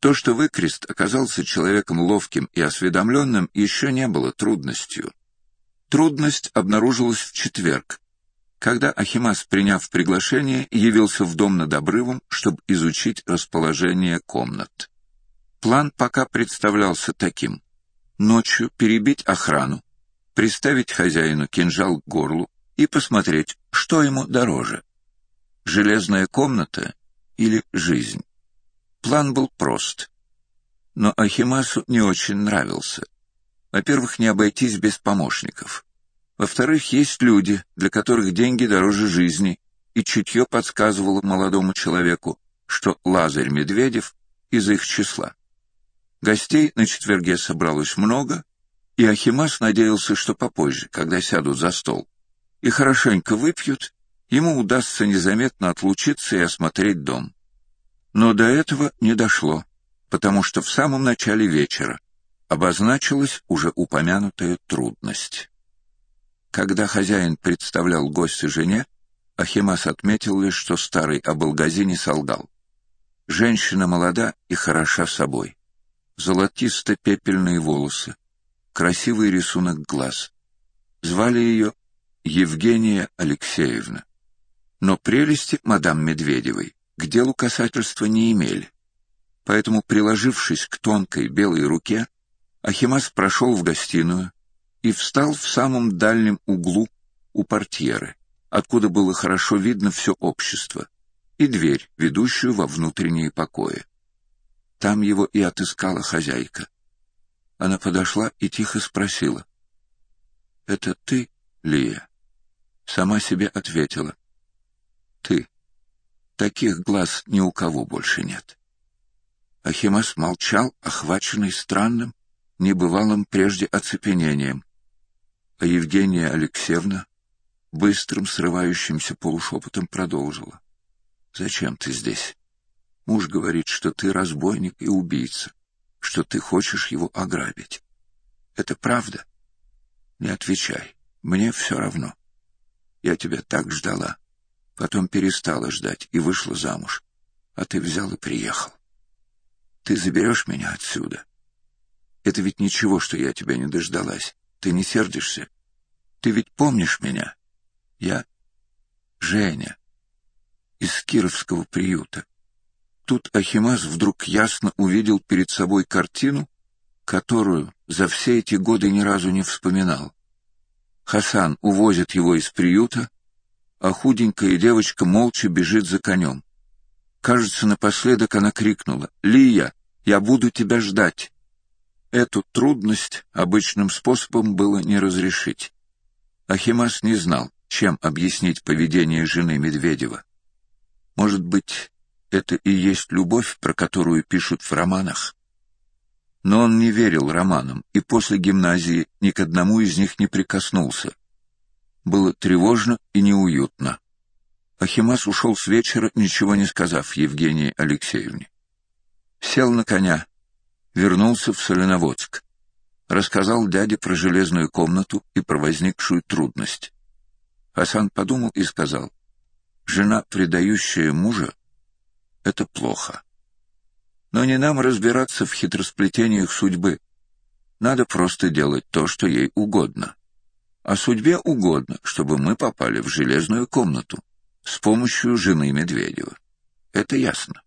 То, что Выкрест оказался человеком ловким и осведомленным, еще не было трудностью. Трудность обнаружилась в четверг, когда Ахимас, приняв приглашение, явился в дом над обрывом, чтобы изучить расположение комнат. План пока представлялся таким: ночью перебить охрану, приставить хозяину кинжал к горлу и посмотреть, что ему дороже — железная комната или жизнь. План был прост, но Ахимасу не очень нравился. Во-первых, не обойтись без помощников. Во-вторых, есть люди, для которых деньги дороже жизни, и чутье подсказывало молодому человеку, что Лазарь Медведев из их числа. Гостей на четверге собралось много, и Ахимас надеялся, что попозже, когда сядут за стол и хорошенько выпьют, ему удастся незаметно отлучиться и осмотреть дом. Но до этого не дошло, потому что в самом начале вечера обозначилась уже упомянутая трудность. Когда хозяин представлял гостя жене, Ахимас отметил лишь, что старый Абылгази не солгал. Женщина молода и хороша собой. Золотисто-пепельные волосы, красивый рисунок глаз. Звали ее Евгения Алексеевна. Но прелести мадам Медведевой к делу касательства не имели. Поэтому, приложившись к тонкой белой руке, Ахимас прошел в гостиную и встал в самом дальнем углу у портьеры, откуда было хорошо видно все общество, и дверь, ведущую во внутренние покои. Там его и отыскала хозяйка. Она подошла и тихо спросила: «Это ты, Лия?» Сама себе ответила: «Ты. Таких глаз ни у кого больше нет». Ахимас молчал, охваченный странным, небывалым прежде оцепенением. А Евгения Алексеевна быстрым, срывающимся полушепотом продолжила: «Зачем ты здесь? Муж говорит, что ты разбойник и убийца, что ты хочешь его ограбить. Это правда? Не отвечай, мне все равно. Я тебя так ждала, потом перестала ждать и вышла замуж, а ты взял и приехал. Ты заберешь меня отсюда? Это ведь ничего, что я тебя не дождалась. Ты не сердишься? Ты ведь помнишь меня? Я Женя из Кировского приюта». Тут Ахимас вдруг ясно увидел перед собой картину, которую за все эти годы ни разу не вспоминал. Хасан увозит его из приюта, а худенькая девочка молча бежит за конем. Кажется, напоследок она крикнула: «Лия, я буду тебя ждать». Эту трудность обычным способом было не разрешить. Ахимас не знал, чем объяснить поведение жены Медведева. Может быть, это и есть любовь, про которую пишут в романах? Но он не верил романам, и после гимназии ни к одному из них не прикоснулся. Было тревожно и неуютно. Ахимас ушел с вечера, ничего не сказав Евгении Алексеевне. Сел на коня, вернулся в Соленоводск. Рассказал дяде про железную комнату и про возникшую трудность. Хасан подумал и сказал: «Жена, предающая мужа, — это плохо. Но не нам разбираться в хитросплетениях судьбы. Надо просто делать то, что ей угодно. А судьбе угодно, чтобы мы попали в железную комнату с помощью жены Медведева. Это ясно».